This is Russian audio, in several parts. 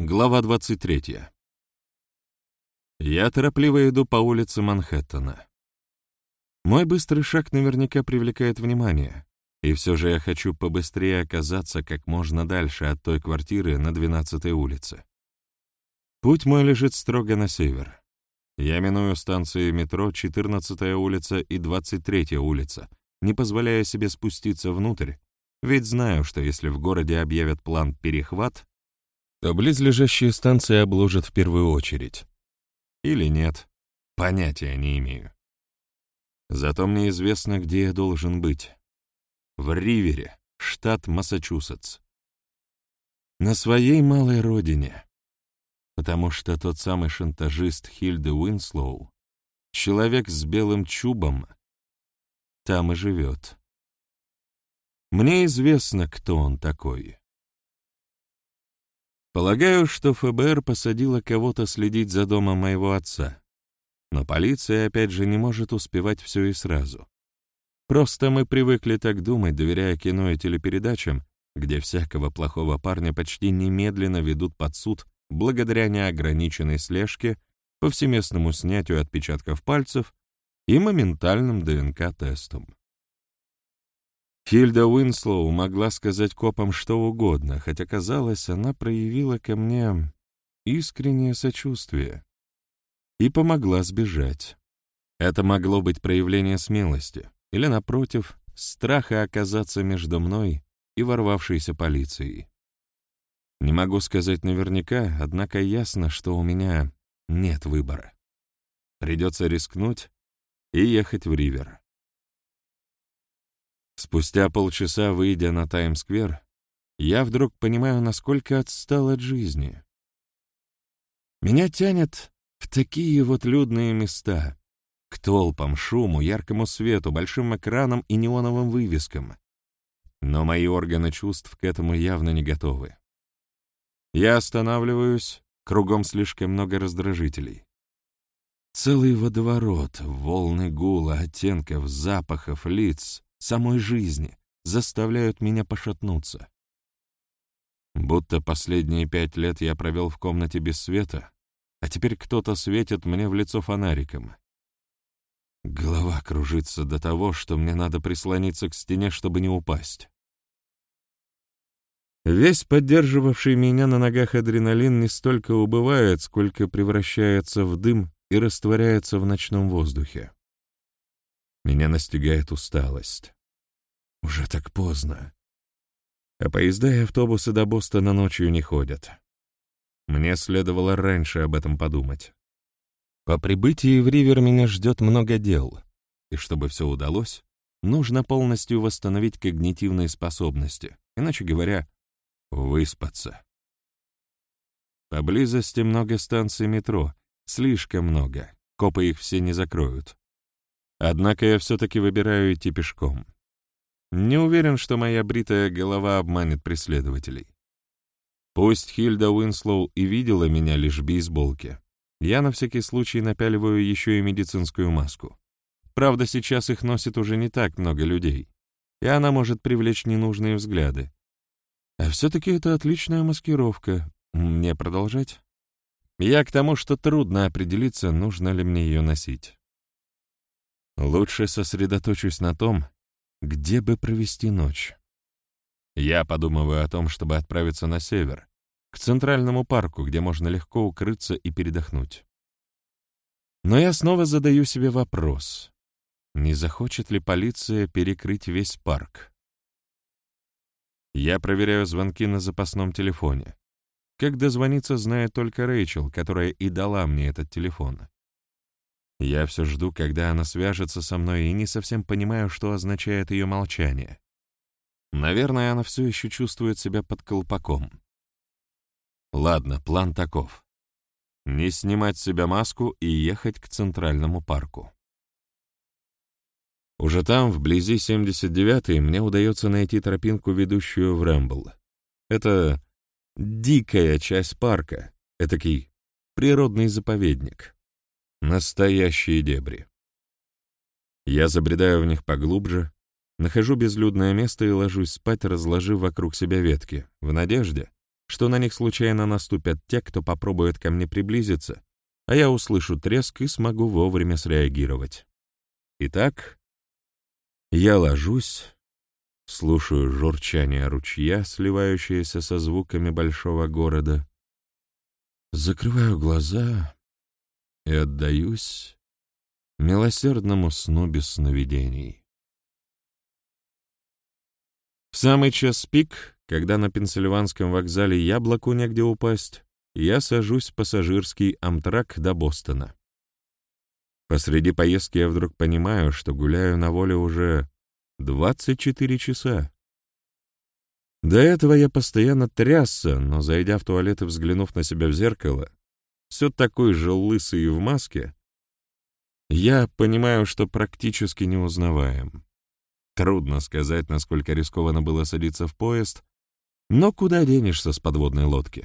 Глава 23. Я торопливо иду по улице Манхэттена. Мой быстрый шаг наверняка привлекает внимание, и все же я хочу побыстрее оказаться как можно дальше от той квартиры на 12-й улице. Путь мой лежит строго на север. Я миную станции метро 14-я улица и 23-я улица, не позволяя себе спуститься внутрь, ведь знаю, что если в городе объявят план «перехват», то близлежащие станции обложат в первую очередь. Или нет, понятия не имею. Зато мне известно, где я должен быть. В Ривере, штат Массачусетс. На своей малой родине. Потому что тот самый шантажист Хильды Уинслоу, человек с белым чубом, там и живет. Мне известно, кто он такой. Полагаю, что ФБР посадило кого-то следить за домом моего отца. Но полиция, опять же, не может успевать все и сразу. Просто мы привыкли так думать, доверяя кино и телепередачам, где всякого плохого парня почти немедленно ведут под суд благодаря неограниченной слежке, повсеместному снятию отпечатков пальцев и моментальным ДНК-тестам. Хильда Уинслоу могла сказать копам что угодно, хотя, казалось, она проявила ко мне искреннее сочувствие и помогла сбежать. Это могло быть проявление смелости или, напротив, страха оказаться между мной и ворвавшейся полицией. Не могу сказать наверняка, однако ясно, что у меня нет выбора. Придется рискнуть и ехать в Ривер. Спустя полчаса, выйдя на Таймс-сквер, я вдруг понимаю, насколько отстал от жизни. Меня тянет в такие вот людные места, к толпам, шуму, яркому свету, большим экранам и неоновым вывескам. Но мои органы чувств к этому явно не готовы. Я останавливаюсь, кругом слишком много раздражителей. Целый водоворот, волны гула, оттенков, запахов, лиц, самой жизни заставляют меня пошатнуться. Будто последние 5 лет я провел в комнате без света, а теперь кто-то светит мне в лицо фонариком. Голова кружится до того, что мне надо прислониться к стене, чтобы не упасть. Весь поддерживавший меня на ногах адреналин не столько убывает, сколько превращается в дым и растворяется в ночном воздухе. Меня настигает усталость. Уже так поздно. А поезда и автобусы до Бостона ночью не ходят. Мне следовало раньше об этом подумать. По прибытии в Ривер меня ждет много дел, и чтобы все удалось, нужно полностью восстановить когнитивные способности, иначе говоря, выспаться. Поблизости много станций метро, слишком много, копы их все не закроют. Однако я все-таки выбираю идти пешком. Не уверен, что моя бритая голова обманет преследователей. Пусть Хильда Уинслоу и видела меня лишь в бейсболке, я на всякий случай напяливаю еще и медицинскую маску. Правда, сейчас их носит уже не так много людей, и она может привлечь ненужные взгляды. А все-таки это отличная маскировка. Мне продолжать? Я к тому, что трудно определиться, нужно ли мне ее носить. Лучше сосредоточусь на том, где бы провести ночь. Я подумываю о том, чтобы отправиться на север, к Центральному парку, где можно легко укрыться и передохнуть. Но я снова задаю себе вопрос, не захочет ли полиция перекрыть весь парк? Я проверяю звонки на запасном телефоне. Как дозвониться, знает только Рэйчел, которая и дала мне этот телефон. Я все жду, когда она свяжется со мной, и не совсем понимаю, что означает ее молчание. Наверное, она все еще чувствует себя под колпаком. Ладно, план таков. Не снимать с себя маску и ехать к Центральному парку. Уже там, вблизи 79-й, мне удается найти тропинку, ведущую в Рэмбл. Это дикая часть парка, этакий природный заповедник. Настоящие дебри. Я забредаю в них поглубже, нахожу безлюдное место и ложусь спать, разложив вокруг себя ветки, в надежде, что на них случайно наступят те, кто попробует ко мне приблизиться, а я услышу треск и смогу вовремя среагировать. Итак, я ложусь, слушаю журчание ручья, сливающееся со звуками большого города, закрываю глаза и отдаюсь милосердному сну без сновидений. В самый час пик, когда на Пенсильванском вокзале яблоку негде упасть, я сажусь в пассажирский Амтрак до Бостона. Посреди поездки я вдруг понимаю, что гуляю на воле уже 24 часа. До этого я постоянно трясся, но, зайдя в туалет и взглянув на себя в зеркало, все такой же лысый и в маске, я понимаю, что практически неузнаваем. Трудно сказать, насколько рискованно было садиться в поезд, но куда денешься с подводной лодки?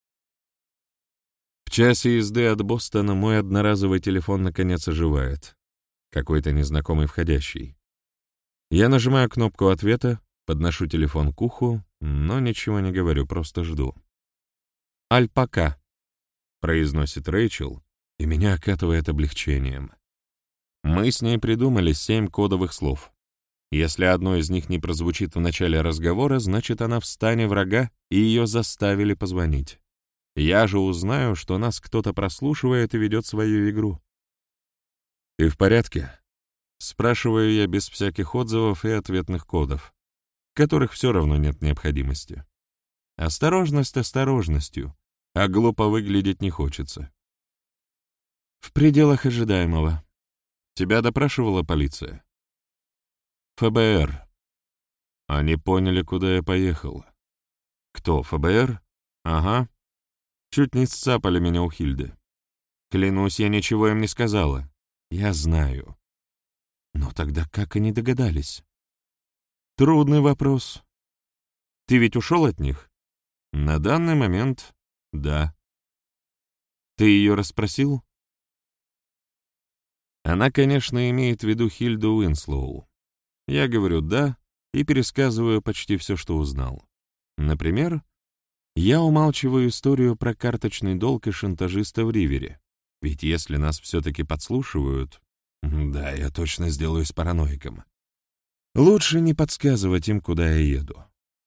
В часе езды от Бостона мой одноразовый телефон наконец оживает. Какой-то незнакомый входящий. Я нажимаю кнопку ответа, подношу телефон к уху, но ничего не говорю, просто жду. «Альпака», — произносит Рэйчел, и меня окатывает облегчением. Мы с ней придумали 7 кодовых слов. Если одно из них не прозвучит в начале разговора, значит, она в стане врага, и ее заставили позвонить. Я же узнаю, что нас кто-то прослушивает и ведет свою игру. «Ты в порядке?» — спрашиваю я без всяких отзывов и ответных кодов, в которых все равно нет необходимости. Осторожность осторожностью, а глупо выглядеть не хочется. «В пределах ожидаемого. Тебя допрашивала полиция?» «ФБР. Они поняли, куда я поехал». «Кто, ФБР?» «Ага. Чуть не сцапали меня у Хильды. Клянусь, я ничего им не сказала». «Я знаю». «Но тогда как они догадались?» «Трудный вопрос. Ты ведь ушел от них?» «На данный момент, да». «Ты ее расспросил?» Она, конечно, имеет в виду Хильду Уинслоу. Я говорю «да» и пересказываю почти все, что узнал. Например, я умалчиваю историю про карточный долг и шантажиста в Ривере. Ведь если нас все-таки подслушивают... Да, я точно сделаюсь параноиком. Лучше не подсказывать им, куда я еду.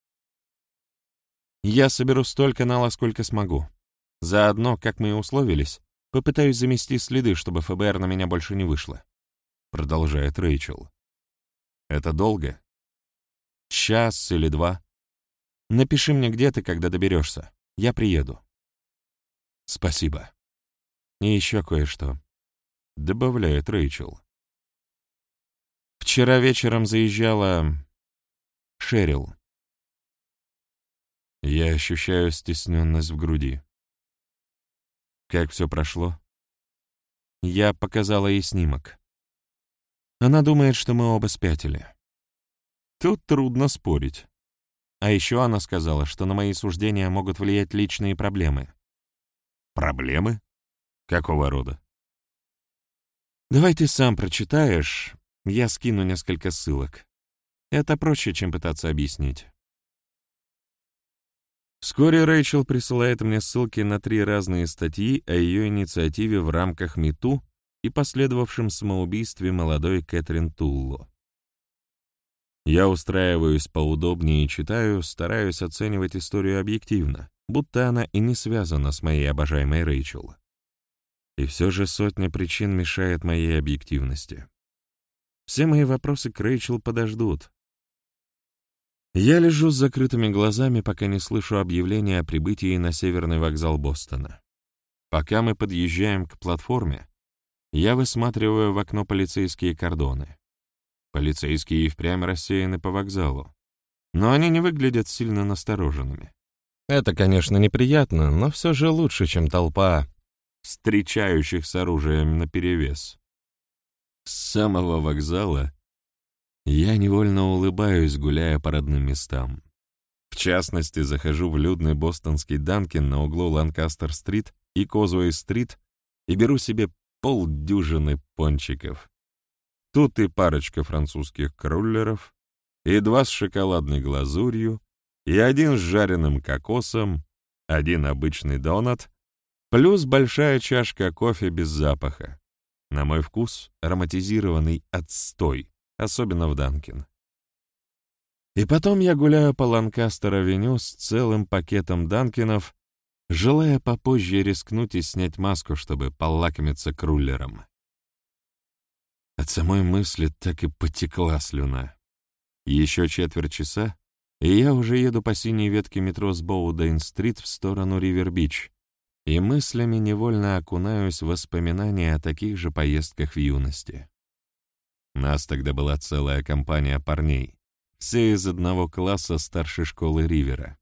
Я соберу столько нала, сколько смогу. Заодно, как мы и условились, попытаюсь замести следы, чтобы ФБР на меня больше не вышло. Продолжает Рэйчел. Это долго? Час или 2. Напиши мне, где ты, когда доберешься. Я приеду. Спасибо. И еще кое-что. Добавляет Рэйчел. Вчера вечером заезжала Шерил. Я ощущаю стесненность в груди. Как все прошло? Я показала ей снимок. Она думает, что мы оба спятили. Тут трудно спорить. А еще она сказала, что на мои суждения могут влиять личные проблемы. Проблемы? Какого рода? Давай ты сам прочитаешь, я скину несколько ссылок. Это проще, чем пытаться объяснить. Вскоре Рэйчел присылает мне ссылки на 3 разные статьи о ее инициативе в рамках МИТУ и последовавшем самоубийстве молодой Кэтрин Тулло. Я устраиваюсь поудобнее и читаю, стараюсь оценивать историю объективно, будто она и не связана с моей обожаемой Рэйчел. И все же сотня причин мешает моей объективности. Все мои вопросы к Рэйчел подождут. Я лежу с закрытыми глазами, пока не слышу объявления о прибытии на северный вокзал Бостона. Пока мы подъезжаем к платформе, я высматриваю в окно полицейские кордоны. Полицейские и впрямь рассеяны по вокзалу, но они не выглядят сильно настороженными. Это, конечно, неприятно, но все же лучше, чем толпа встречающих с оружием наперевес. С самого вокзала я невольно улыбаюсь, гуляя по родным местам. В частности, захожу в людный бостонский Данкин на углу Ланкастер-стрит и Козуэй-стрит и беру себе полдюжины пончиков. Тут и парочка французских круллеров, и 2 с шоколадной глазурью, и 1 с жареным кокосом, один обычный донат, плюс большая чашка кофе без запаха. На мой вкус ароматизированный отстой, особенно в Данкин. И потом я гуляю по Ланкастер-авеню с целым пакетом Данкинов, желая попозже рискнуть и снять маску, чтобы полакомиться круллером. От самой мысли так и потекла слюна. Еще четверть часа, и я уже еду по синей ветке метро с Боудейн-стрит в сторону Ривер-Бич, и мыслями невольно окунаюсь в воспоминания о таких же поездках в юности. Нас тогда была целая компания парней, все из одного класса старшей школы Ривера.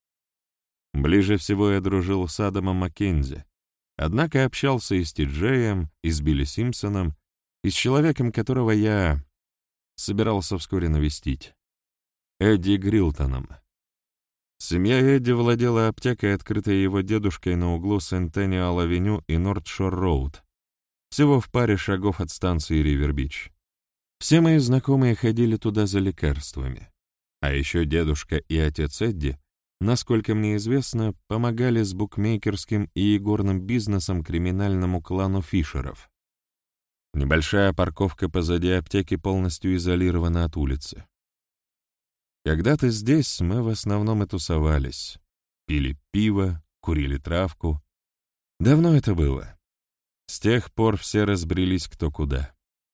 Ближе всего я дружил с Адамом Маккензи, однако общался и с Ти-Джеем, и с Билли Симпсоном, и с человеком, которого я собирался вскоре навестить, Эдди Грилтоном. Семья Эдди владела аптекой, открытой его дедушкой на углу Сентениал-авеню и Норт-Шор-роуд, всего в паре шагов от станции Ривер-Бич. Все мои знакомые ходили туда за лекарствами. А еще дедушка и отец Эдди, насколько мне известно, помогали с букмекерским и игорным бизнесом криминальному клану Фишеров. Небольшая парковка позади аптеки полностью изолирована от улицы. Когда-то здесь мы в основном и тусовались. Пили пиво, курили травку. Давно это было. С тех пор все разбрелись кто куда.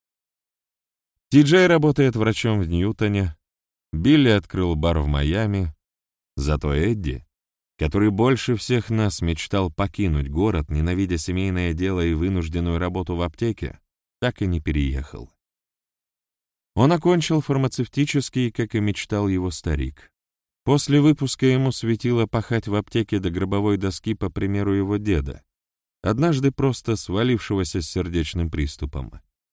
Ти-Джей работает врачом в Ньютоне, Билли открыл бар в Майами, зато Эдди, который больше всех нас мечтал покинуть город, ненавидя семейное дело и вынужденную работу в аптеке, так и не переехал. Он окончил фармацевтический, как и мечтал его старик. После выпуска ему светило пахать в аптеке до гробовой доски по примеру его деда, однажды просто свалившегося с сердечным приступом.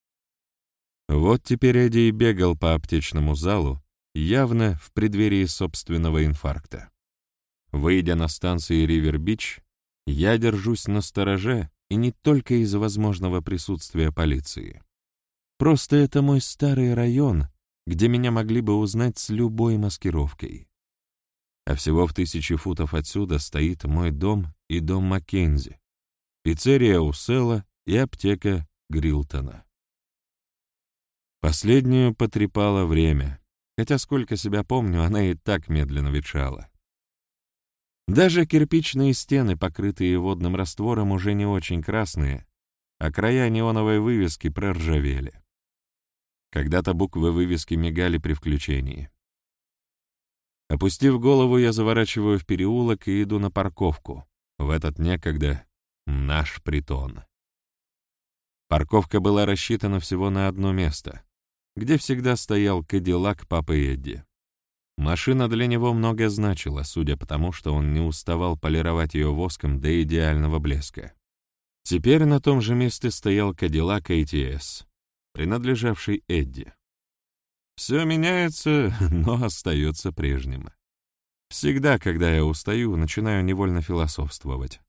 Вот теперь Эдди и бегал по аптечному залу, явно в преддверии собственного инфаркта. Выйдя на станции Ривер-Бич, я держусь настороже, и не только из-за возможного присутствия полиции. Просто это мой старый район, где меня могли бы узнать с любой маскировкой. А всего в 1000 футов отсюда стоит мой дом и дом Маккензи, пиццерия Усела и аптека Грилтона. Последнюю потрепало время, хотя, сколько себя помню, она и так медленно ветшала. Даже кирпичные стены, покрытые водным раствором, уже не очень красные, а края неоновой вывески проржавели. Когда-то буквы вывески мигали при включении. Опустив голову, я заворачиваю в переулок и иду на парковку, в этот некогда наш притон. Парковка была рассчитана всего на одно место, где всегда стоял Кадиллак папы Эдди. Машина для него многое значила, судя по тому, что он не уставал полировать ее воском до идеального блеска. Теперь на том же месте стоял Кадиллак ATS, принадлежавший Эдди. Все меняется, но остается прежним. Всегда, когда я устаю, начинаю невольно философствовать.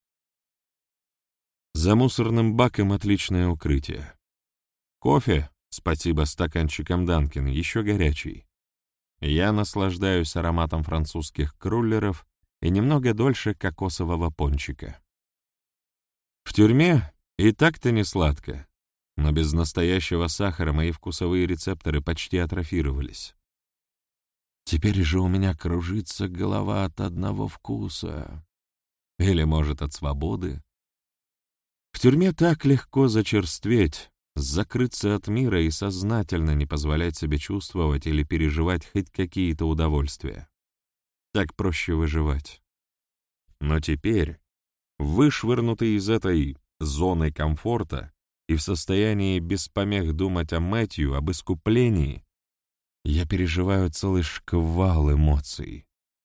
За мусорным баком отличное укрытие. Кофе, спасибо стаканчикам Данкин, еще горячий. Я наслаждаюсь ароматом французских круллеров и немного дольше кокосового пончика. В тюрьме и так-то не сладко, но без настоящего сахара мои вкусовые рецепторы почти атрофировались. Теперь же у меня кружится голова от одного вкуса. Или, может, от свободы. В тюрьме так легко зачерстветь, закрыться от мира и сознательно не позволять себе чувствовать или переживать хоть какие-то удовольствия. Так проще выживать. Но теперь, вышвырнутый из этой зоны комфорта и в состоянии без помех думать о Мэтью, об искуплении, я переживаю целый шквал эмоций.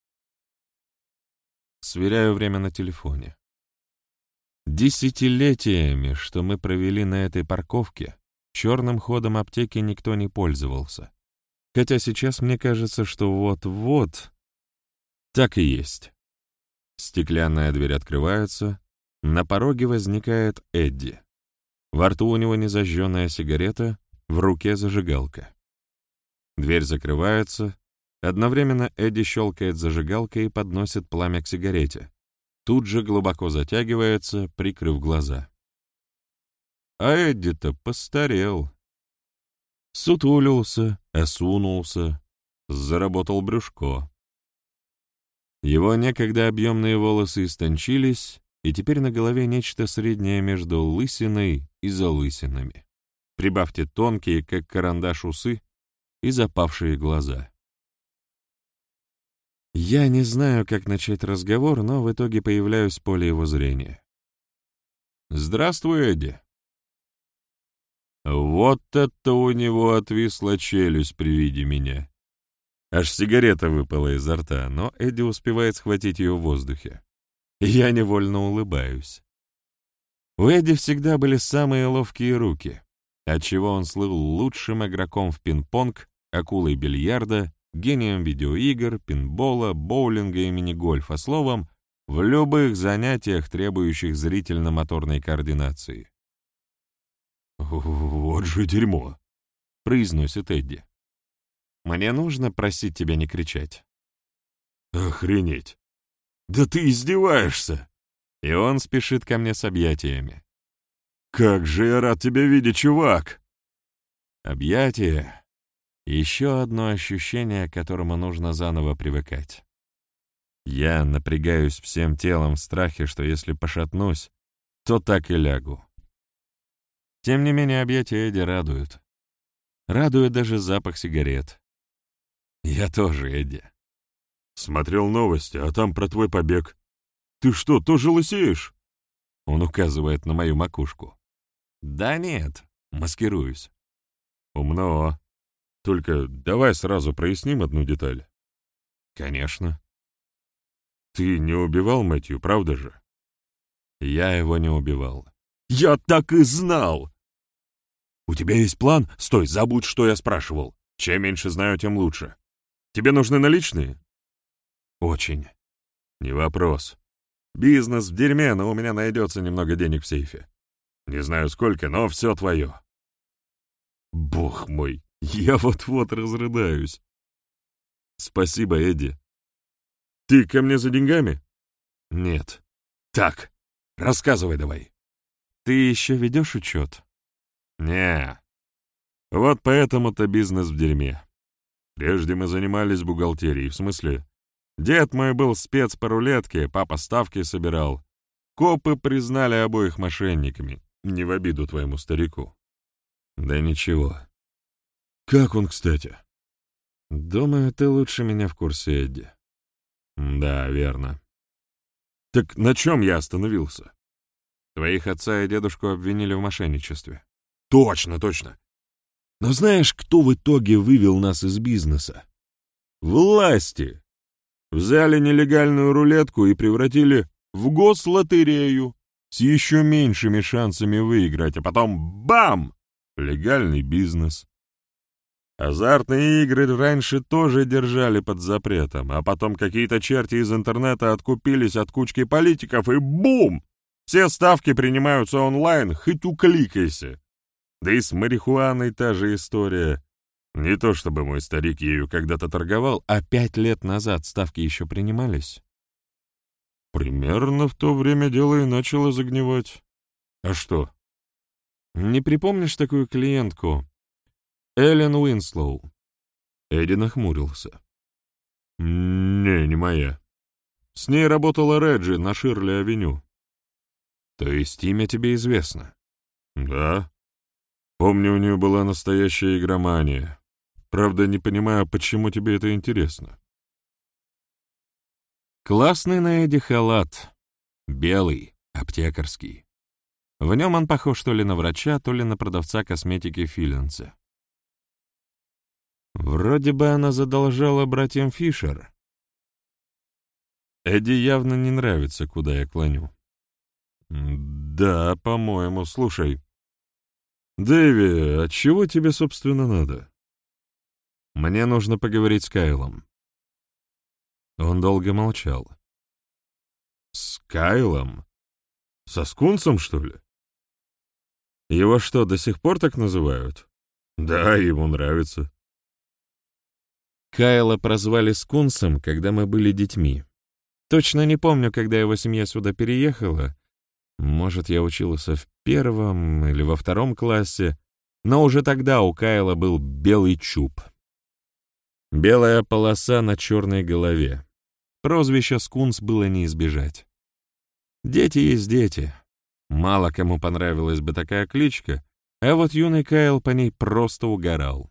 Сверяю время на телефоне. Десятилетиями, что мы провели на этой парковке, черным ходом аптеки никто не пользовался. Хотя сейчас мне кажется, что вот-вот так и есть. Стеклянная дверь открывается, на пороге возникает Эдди. Во рту у него незажженная сигарета, в руке зажигалка. Дверь закрывается, одновременно Эдди щелкает зажигалкой и подносит пламя к сигарете, тут же глубоко затягивается, прикрыв глаза. А Эдди-то постарел. Сутулился, осунулся, заработал брюшко. Его некогда объемные волосы истончились, и теперь на голове нечто среднее между лысиной и залысинами. Прибавьте тонкие, как карандаш, усы и запавшие глаза. Я не знаю, как начать разговор, но в итоге появляюсь в поле его зрения. «Здравствуй, Эдди». Вот это у него отвисла челюсть при виде меня. Аж сигарета выпала изо рта, но Эдди успевает схватить ее в воздухе. Я невольно улыбаюсь. У Эдди всегда были самые ловкие руки, отчего он слыл лучшим игроком в пинг-понг, акулой бильярда, гением видеоигр, пинбола, боулинга и мини-гольфа, словом, в любых занятиях, требующих зрительно-моторной координации. «Вот же дерьмо!» — произносит Эдди. «Мне нужно просить тебя не кричать». «Охренеть! Да ты издеваешься!» И он спешит ко мне с объятиями. «Как же я рад тебя видеть, чувак!» Объятия — еще одно ощущение, к которому нужно заново привыкать. Я напрягаюсь всем телом в страхе, что если пошатнусь, то так и лягу. Тем не менее, объятия Эдди радуют. Радует даже запах сигарет. Я тоже, Эдди. Смотрел новости, а там про твой побег. Ты что, тоже лысеешь? Он указывает на мою макушку. Да нет, маскируюсь. Умно. Только давай сразу проясним одну деталь. Конечно. Ты не убивал Мэтью, правда же? Я его не убивал. Я так и знал! У тебя есть план? Стой, забудь, что я спрашивал. Чем меньше знаю, тем лучше. Тебе нужны наличные? Очень. Не вопрос. Бизнес в дерьме, но у меня найдется немного денег в сейфе. Не знаю сколько, но все твое. Бог мой, я вот-вот разрыдаюсь. Спасибо, Эдди. Ты ко мне за деньгами? Нет. Так, рассказывай давай. Ты еще ведешь учет? Не. Вот поэтому-то бизнес в дерьме. Прежде мы занимались бухгалтерией, в смысле, дед мой был спец по рулетке, папа ставки собирал. Копы признали обоих мошенниками, не в обиду твоему старику. Да ничего. Как он, кстати? Думаю, ты лучше меня в курсе, Эдди. Да, верно. Так на чем я остановился? Твоих отца и дедушку обвинили в мошенничестве. Точно, точно. Но знаешь, кто в итоге вывел нас из бизнеса? Власти. Взяли нелегальную рулетку и превратили в гослотерею с еще меньшими шансами выиграть, а потом бам! Легальный бизнес. Азартные игры раньше тоже держали под запретом, а потом какие-то черти из интернета откупились от кучки политиков и бум! Все ставки принимаются онлайн, хоть укликайся. Да и с марихуаной та же история. Не то чтобы мой старик ею когда-то торговал, а 5 лет назад ставки еще принимались. Примерно в то время дело и начало загнивать. А что? Не припомнишь такую клиентку? Эллен Уинслоу. Эдди нахмурился. Не моя. С ней работала Реджи на Ширли-авеню. То есть имя тебе известно? Да. Помню, у нее была настоящая игромания. Правда, не понимаю, почему тебе это интересно. Классный на Эдди халат. Белый, аптекарский. В нем он похож то ли на врача, то ли на продавца косметики Филинса. Вроде бы она задолжала братьям Фишер. Эдди явно не нравится, куда я клоню. Да, по-моему, слушай. Дэви, а чего тебе, собственно, надо? Мне нужно поговорить с Кайлом. Он долго молчал. С Кайлом? Со Скунсом, что ли? Его что, до сих пор так называют? Да, ему нравится. Кайла прозвали Скунсом, когда мы были детьми. Точно не помню, когда его семья сюда переехала. Может, я учился в 1 или во 2 классе, но уже тогда у Кайла был белый чуб. Белая полоса на черной голове. Прозвище Скунс было не избежать. Дети есть дети. Мало кому понравилась бы такая кличка, а вот юный Кайл по ней просто угорал.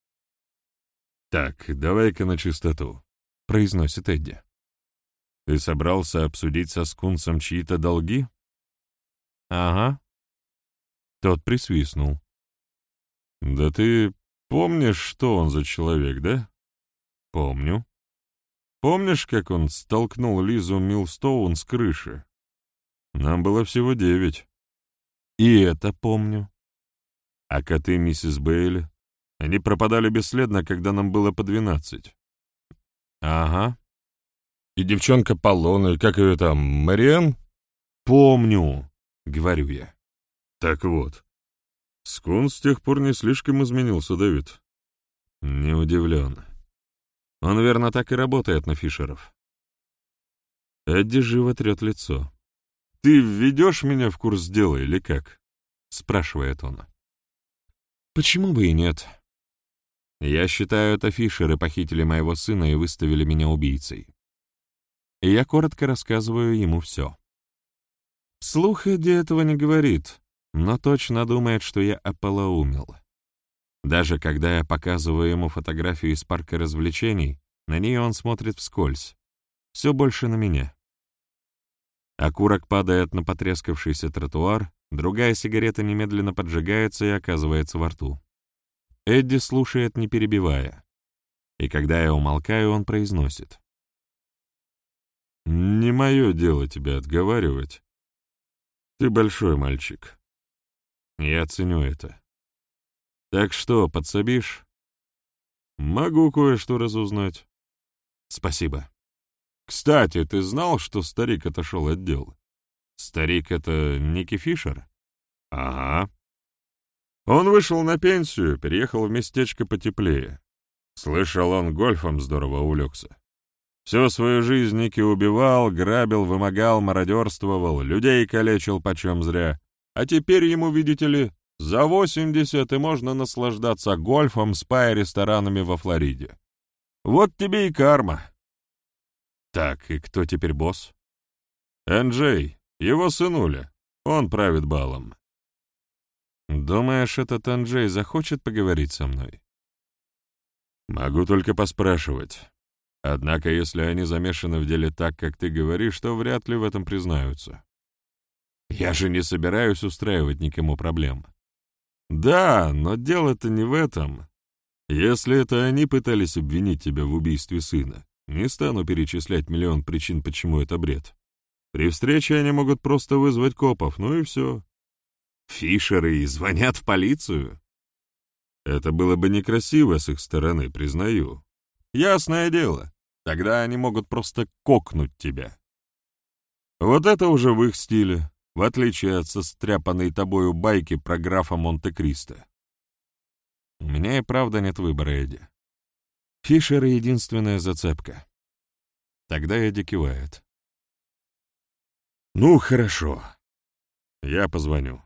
«Так, давай-ка на чистоту», — произносит Эдди. «Ты собрался обсудить со Скунсом чьи-то долги?» «Ага». Тот присвистнул. «Да ты помнишь, что он за человек, да?» «Помню». «Помнишь, как он столкнул Лизу Милстоун с крыши? Нам было всего 9. И это помню. А коты миссис Бейли? Они пропадали бесследно, когда нам было по 12. Ага. И девчонка Полона, как ее там, Мариэн? Помню, говорю я. Так вот, Скунс с тех пор не слишком изменился, Дэвид. Не удивлен. Он, верно, так и работает на Фишеров. Эдди живо трет лицо. «Ты введешь меня в курс дела или как?» — спрашивает он. «Почему бы и нет? Я считаю, это Фишеры похитили моего сына и выставили меня убийцей. И я коротко рассказываю ему все. Вслух Эдди этого не говорит, но точно думает, что я ополоумел. Даже когда я показываю ему фотографию из парка развлечений, на нее он смотрит вскользь, все больше на меня. Окурок падает на потрескавшийся тротуар, другая сигарета немедленно поджигается и оказывается во рту. Эдди слушает, не перебивая. И когда я умолкаю, он произносит. «Не мое дело тебя отговаривать. Ты большой мальчик. Я ценю это. Так что, подсобишь? Могу кое-что разузнать. Спасибо. Кстати, ты знал, что старик отошел от дел? Старик — это Ники Фишер? Ага. Он вышел на пенсию, переехал в местечко потеплее. Слышал, он гольфом здорово увлекся. Всю свою жизнь Ники убивал, грабил, вымогал, мародерствовал, людей калечил почем зря. А теперь ему, видите ли, за 80 и можно наслаждаться гольфом, спа и ресторанами во Флориде. Вот тебе и карма. Так, и кто теперь босс? Энджей, его сынуля. Он правит балом. Думаешь, этот Энджей захочет поговорить со мной? Могу только поспрашивать. Однако, если они замешаны в деле так, как ты говоришь, то вряд ли в этом признаются. Я же не собираюсь устраивать никому проблем. Да, но дело-то не в этом. Если это они пытались обвинить тебя в убийстве сына, не стану перечислять миллион причин, почему это бред. При встрече они могут просто вызвать копов, ну и все. Фишеры и звонят в полицию? Это было бы некрасиво с их стороны, признаю. Ясное дело, тогда они могут просто кокнуть тебя. Вот это уже в их стиле, в отличие от состряпанной тобою байки про графа Монте-Кристо. У меня и правда нет выбора, Эдди. Фишер — единственная зацепка. Тогда Эдди кивает. Ну, хорошо. Я позвоню.